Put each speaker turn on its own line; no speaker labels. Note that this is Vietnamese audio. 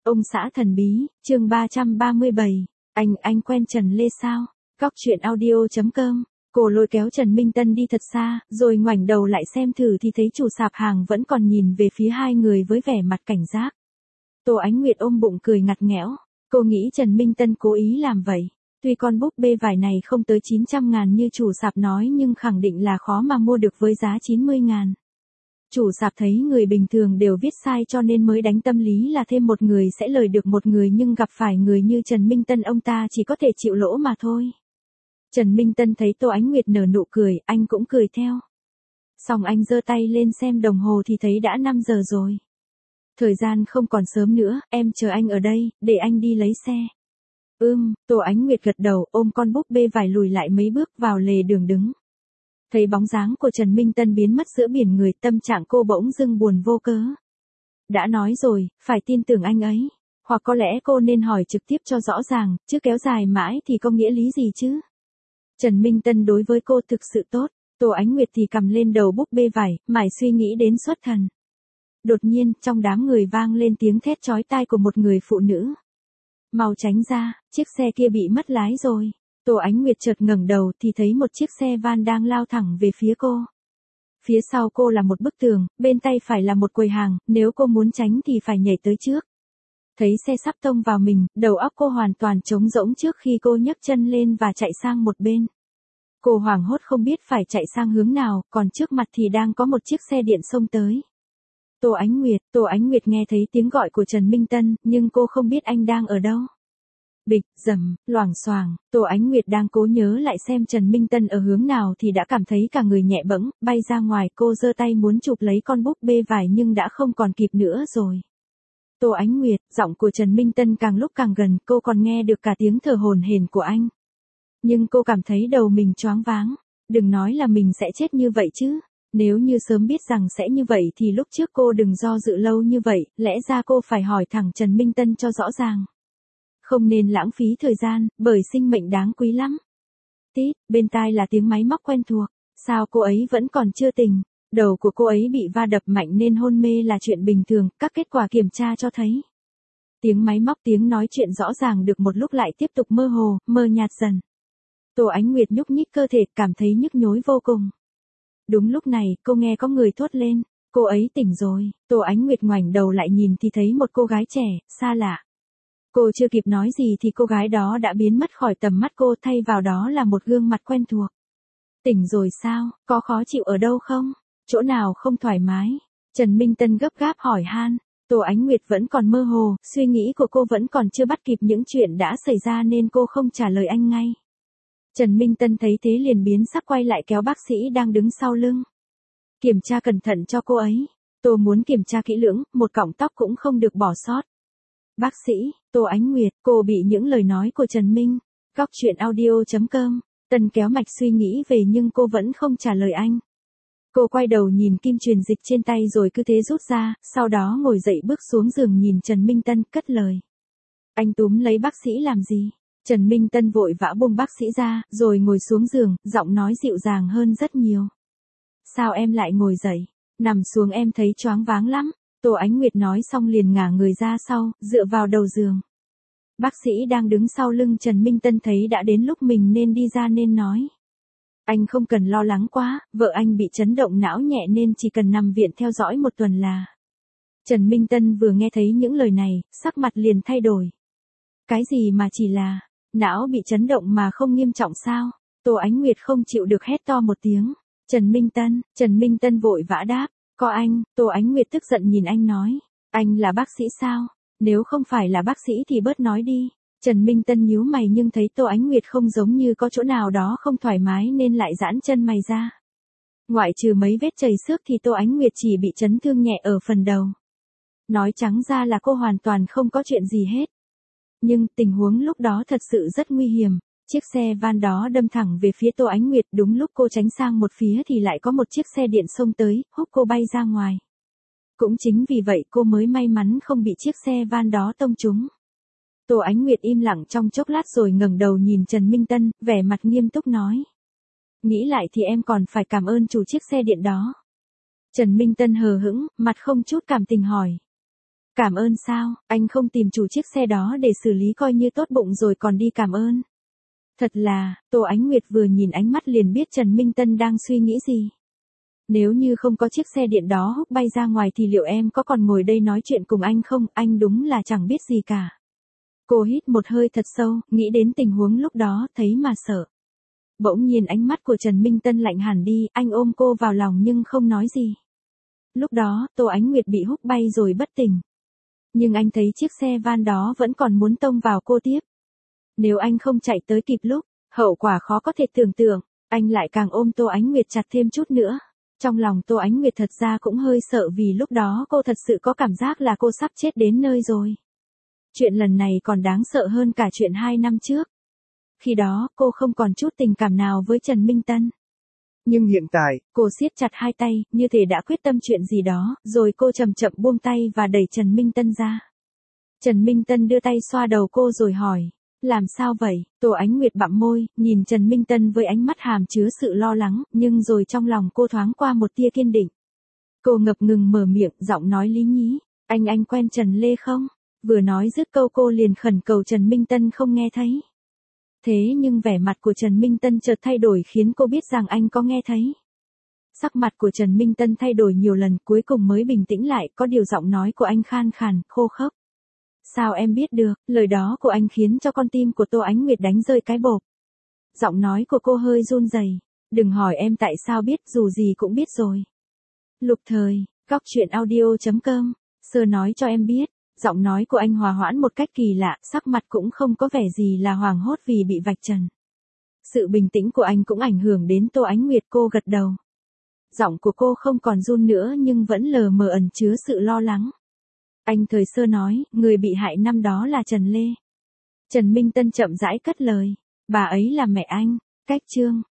Ông xã thần bí, chương 337. Anh quen Trần Lê sao? Góc truyện audio.com. Cô lôi kéo Trần Minh Tân đi thật xa, rồi ngoảnh đầu lại xem thử thì thấy chủ sạp hàng vẫn còn nhìn về phía hai người với vẻ mặt cảnh giác. Tô Ánh Nguyệt ôm bụng cười ngặt nghẽo. Cô nghĩ Trần Minh Tân cố ý làm vậy. Tuy con búp bê vải này không tới 900.000 như chủ sạp nói nhưng khẳng định là khó mà mua được với giá 90.000. Chủ sạp thấy người bình thường đều viết sai cho nên mới đánh tâm lý là thêm một người sẽ lời được một người, nhưng gặp phải người như Trần Minh Tân ông ta chỉ có thể chịu lỗ mà thôi. Trần Minh Tân thấy Tô Ánh Nguyệt nở nụ cười, anh cũng cười theo. Xong anh giơ tay lên xem đồng hồ thì thấy đã 5 giờ rồi. Thời gian không còn sớm nữa, em chờ anh ở đây, để anh đi lấy xe. Tô Ánh Nguyệt gật đầu, ôm con búp bê vải lùi lại mấy bước vào lề đường đứng. Thấy bóng dáng của Trần Minh Tân biến mất giữa biển người, tâm trạng cô bỗng dưng buồn vô cớ. Đã nói rồi, phải tin tưởng anh ấy. Hoặc có lẽ cô nên hỏi trực tiếp cho rõ ràng, chứ kéo dài mãi thì có nghĩa lý gì chứ. Trần Minh Tân đối với cô thực sự tốt. Tô Ánh Nguyệt thì cầm lên đầu búp bê vải, mải suy nghĩ đến xuất thần. Đột nhiên, trong đám người vang lên tiếng thét chói tai của một người phụ nữ. Mau tránh ra, chiếc xe kia bị mất lái rồi. Tô Ánh Nguyệt chợt ngẩng đầu thì thấy một chiếc xe van đang lao thẳng về phía cô. Phía sau cô là một bức tường, bên tay phải là một quầy hàng, nếu cô muốn tránh thì phải nhảy tới trước. Thấy xe sắp tông vào mình, đầu óc cô hoàn toàn trống rỗng trước khi cô nhấc chân lên và chạy sang một bên. Cô hoảng hốt không biết phải chạy sang hướng nào, còn trước mặt thì đang có một chiếc xe điện xông tới. Tô Ánh Nguyệt nghe thấy tiếng gọi của Trần Minh Tân, nhưng cô không biết anh đang ở đâu. Bịch, rầm, loảng xoảng, Tô Ánh Nguyệt đang cố nhớ lại xem Trần Minh Tân ở hướng nào thì đã cảm thấy cả người nhẹ bẫng, bay ra ngoài. Cô giơ tay muốn chụp lấy con búp bê vải nhưng đã không còn kịp nữa rồi. Tô Ánh Nguyệt, giọng của Trần Minh Tân càng lúc càng gần, cô còn nghe được cả tiếng thở hổn hển của anh. Nhưng cô cảm thấy đầu mình choáng váng. Đừng nói là mình sẽ chết như vậy chứ. Nếu như sớm biết rằng sẽ như vậy thì lúc trước cô đừng do dự lâu như vậy, lẽ ra cô phải hỏi thẳng Trần Minh Tân cho rõ ràng. Không nên lãng phí thời gian, bởi sinh mệnh đáng quý lắm. Tít, bên tai là tiếng máy móc quen thuộc. Sao cô ấy vẫn còn chưa tỉnh? Đầu của cô ấy bị va đập mạnh nên hôn mê là chuyện bình thường, các kết quả kiểm tra cho thấy. Tiếng máy móc, tiếng nói chuyện rõ ràng được một lúc lại tiếp tục mơ hồ, mờ nhạt dần. Tô Ánh Nguyệt nhúc nhích cơ thể, cảm thấy nhức nhối vô cùng. Đúng lúc này, cô nghe có người thốt lên, cô ấy tỉnh rồi. Tô Ánh Nguyệt ngoảnh đầu lại nhìn thì thấy một cô gái trẻ, xa lạ. Cô chưa kịp nói gì thì cô gái đó đã biến mất khỏi tầm mắt cô, thay vào đó là một gương mặt quen thuộc. Tỉnh rồi sao, có khó chịu ở đâu không? Chỗ nào không thoải mái? Trần Minh Tân gấp gáp hỏi han. Tô Ánh Nguyệt vẫn còn mơ hồ, suy nghĩ của cô vẫn còn chưa bắt kịp những chuyện đã xảy ra nên cô không trả lời anh ngay. Trần Minh Tân thấy thế liền biến sắc quay lại kéo bác sĩ đang đứng sau lưng. Kiểm tra cẩn thận cho cô ấy. Tôi muốn kiểm tra kỹ lưỡng, một cọng tóc cũng không được bỏ sót. Bác sĩ, Tô Ánh Nguyệt, cô bị những lời nói của Trần Minh. Góc truyện audio.com. Tân kéo mạch suy nghĩ về nhưng cô vẫn không trả lời anh. Cô quay đầu nhìn kim truyền dịch trên tay rồi cứ thế rút ra, sau đó ngồi dậy bước xuống giường nhìn Trần Minh Tân, cất lời. Anh túm lấy bác sĩ làm gì? Trần Minh Tân vội vã buông bác sĩ ra, rồi ngồi xuống giường, giọng nói dịu dàng hơn rất nhiều. Sao em lại ngồi dậy? Nằm xuống em thấy choáng váng lắm. Tô Ánh Nguyệt nói xong liền ngả người ra sau, dựa vào đầu giường. Bác sĩ đang đứng sau lưng Trần Minh Tân thấy đã đến lúc mình nên đi ra nên nói. Anh không cần lo lắng quá, vợ anh bị chấn động não nhẹ nên chỉ cần nằm viện theo dõi 1 tuần là. Trần Minh Tân vừa nghe thấy những lời này, sắc mặt liền thay đổi. Cái gì mà chỉ là, não bị chấn động mà không nghiêm trọng sao? Tô Ánh Nguyệt không chịu được hét to một tiếng. Trần Minh Tân vội vã đáp. Có anh. Tô Ánh Nguyệt tức giận nhìn anh nói. Anh là bác sĩ sao? Nếu không phải là bác sĩ thì bớt nói đi. Trần Minh Tân nhíu mày nhưng thấy Tô Ánh Nguyệt không giống như có chỗ nào đó không thoải mái nên lại giãn chân mày ra. Ngoại trừ mấy vết chảy xước thì Tô Ánh Nguyệt chỉ bị chấn thương nhẹ ở phần đầu. Nói trắng ra là cô hoàn toàn không có chuyện gì hết. Nhưng tình huống lúc đó thật sự rất nguy hiểm. Chiếc xe van đó đâm thẳng về phía Tô Ánh Nguyệt, đúng lúc cô tránh sang một phía thì lại có một chiếc xe điện xông tới, húc cô bay ra ngoài. Cũng chính vì vậy cô mới may mắn không bị chiếc xe van đó tông trúng. Tô Ánh Nguyệt im lặng trong chốc lát rồi ngẩng đầu nhìn Trần Minh Tân, vẻ mặt nghiêm túc nói. Nghĩ lại thì em còn phải cảm ơn chủ chiếc xe điện đó. Trần Minh Tân hờ hững, mặt không chút cảm tình hỏi. Cảm ơn sao, anh không tìm chủ chiếc xe đó để xử lý coi như tốt bụng rồi còn đi cảm ơn. Thật là, Tô Ánh Nguyệt vừa nhìn ánh mắt liền biết Trần Minh Tân đang suy nghĩ gì. Nếu như không có chiếc xe điện đó húc bay ra ngoài thì liệu em có còn ngồi đây nói chuyện cùng anh không, anh đúng là chẳng biết gì cả. Cô hít một hơi thật sâu, nghĩ đến tình huống lúc đó, thấy mà sợ. Bỗng nhiên ánh mắt của Trần Minh Tân lạnh hẳn đi, anh ôm cô vào lòng nhưng không nói gì. Lúc đó, Tô Ánh Nguyệt bị húc bay rồi bất tỉnh. Nhưng anh thấy chiếc xe van đó vẫn còn muốn tông vào cô tiếp. Nếu anh không chạy tới kịp lúc, hậu quả khó có thể tưởng tượng, anh lại càng ôm Tô Ánh Nguyệt chặt thêm chút nữa. Trong lòng Tô Ánh Nguyệt thật ra cũng hơi sợ vì lúc đó cô thật sự có cảm giác là cô sắp chết đến nơi rồi. Chuyện lần này còn đáng sợ hơn cả chuyện 2 năm trước. Khi đó, cô không còn chút tình cảm nào với Trần Minh Tân. Nhưng hiện tại, cô siết chặt hai tay, như thể đã quyết tâm chuyện gì đó, rồi cô chậm chậm buông tay và đẩy Trần Minh Tân ra. Trần Minh Tân đưa tay xoa đầu cô rồi hỏi, làm sao vậy? Tô Ánh Nguyệt bặm môi, nhìn Trần Minh Tân với ánh mắt hàm chứa sự lo lắng, nhưng rồi trong lòng cô thoáng qua một tia kiên định. Cô ngập ngừng mở miệng, giọng nói lý nhí, anh quen Trần Lê không? Vừa nói dứt câu cô liền khẩn cầu Trần Minh Tân không nghe thấy. Thế nhưng vẻ mặt của Trần Minh Tân chợt thay đổi khiến cô biết rằng anh có nghe thấy. Sắc mặt của Trần Minh Tân thay đổi nhiều lần cuối cùng mới bình tĩnh lại, có điều giọng nói của anh khan khàn, khô khốc. Sao em biết được, lời đó của anh khiến cho con tim của Tô Ánh Nguyệt đánh rơi cái bộp. Giọng nói của cô hơi run rẩy. Đừng hỏi em tại sao biết, dù gì cũng biết rồi. Lục Thời, goctruyện.audio.com, sơ nói cho em biết. Giọng nói của anh hòa hoãn một cách kỳ lạ, sắc mặt cũng không có vẻ gì là hoảng hốt vì bị vạch trần. Sự bình tĩnh của anh cũng ảnh hưởng đến Tô Ánh Nguyệt, cô gật đầu. Giọng của cô không còn run nữa nhưng vẫn lờ mờ ẩn chứa sự lo lắng. Anh thời sơ nói, người bị hại năm đó là Trần Lê. Trần Minh Tân chậm rãi cất lời. Bà ấy là mẹ anh. Cách chương.